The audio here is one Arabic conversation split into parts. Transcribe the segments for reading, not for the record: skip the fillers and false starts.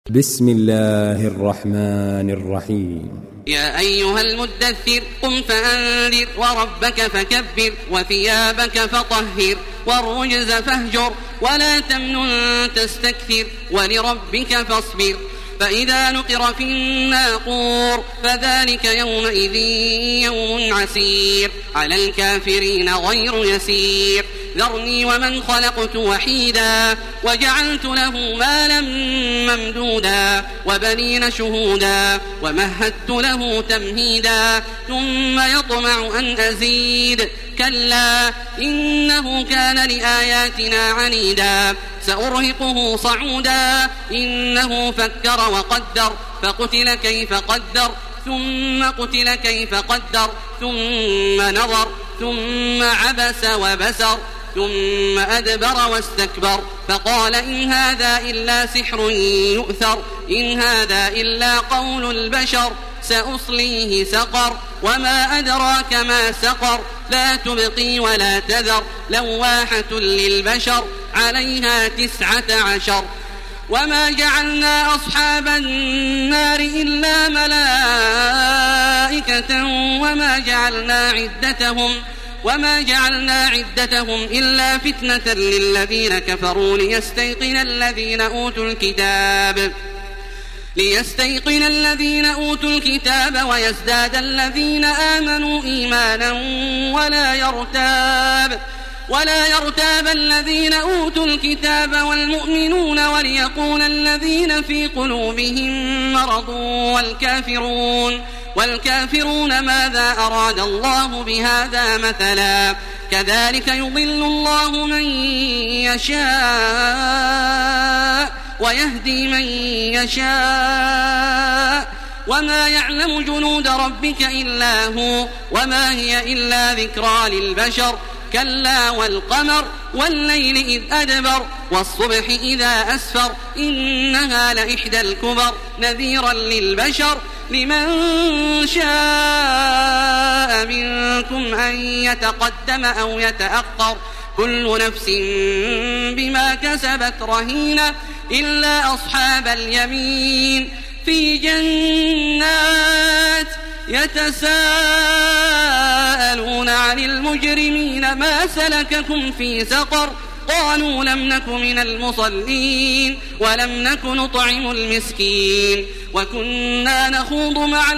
بسم الله الرحمن الرحيم. يا أيها المدثر قم فأنذر وربك فكبر وثيابك فطهر والرجز فاهجر ولا تمنن تستكثر ولربك فاصبر فإذا نقر في الناقور فذلك يومئذ يوم عسير على الكافرين غير يسير ذرني ومن خلقت وحيدا وجعلت له مالا ممدودا وبنين شهودا ومهدت له تمهيدا ثم يطمع أن أزيد كلا إنه كان لآياتنا عنيدا سأرهقه صعودا إنه فكر وقدر فقتل كيف قدر ثم قتل كيف قدر ثم نظر ثم عبس وبسر ثم أدبر واستكبر فقال إن هذا إلا سحر يؤثر إن هذا إلا قول البشر سأصليه سقر وما أدراك ما سقر لا تبقي ولا تذر لواحة للبشر عليها 19 وما جعلنا أصحاب النار إلا ملائكة وما جعلنا عدتهم إلا فتنة للذين كفروا ليستيقن الذين أوتوا الكتاب ويزداد الذين آمنوا إيمانا ولا يرتاب الذين أوتوا الكتاب والمؤمنون وليقول الذين في قلوبهم مرض والكافرون ماذا أراد الله بهذا مثلا كذلك يضل الله من يشاء ويهدي من يشاء وما يعلم جنود ربك إلا هو وما هي إلا ذكرى للبشر كلا والقمر والليل إذ أدبر والصبح إذا أسفر إنها لإحدى الكبر نذيرا للبشر لمن شاء منكم أن يتقدم أو يتأخر كل نفس بما كسبت رهينة إلا أصحاب اليمين في جنات يتساءلون عن المجرمين ما سلككم في سقر قالوا لم نك من المصلين ولم نك نطعم المسكين وكنا نخوض مع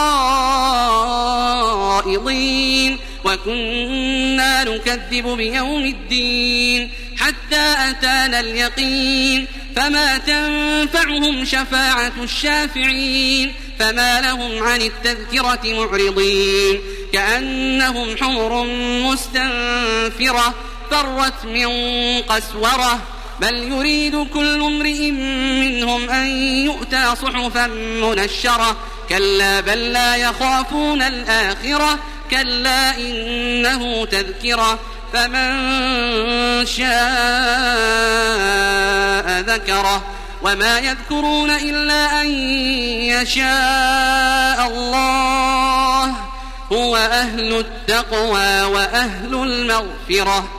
الخائضين وكنا نكذب بيوم الدين حتى أتانا اليقين فما تنفعهم شفاعة الشافعين فما لهم عن التذكرة معرضين كأنهم حمر مستنفرة فرت من قسورة بل يريد كل امرئ منهم أن يؤتى صحفا منشرة كلا بل لا يخافون الآخرة كلا إنه تذكرة فمن شاء ذكره وما يذكرون إلا أن يشاء الله هو أهل التقوى وأهل المغفرة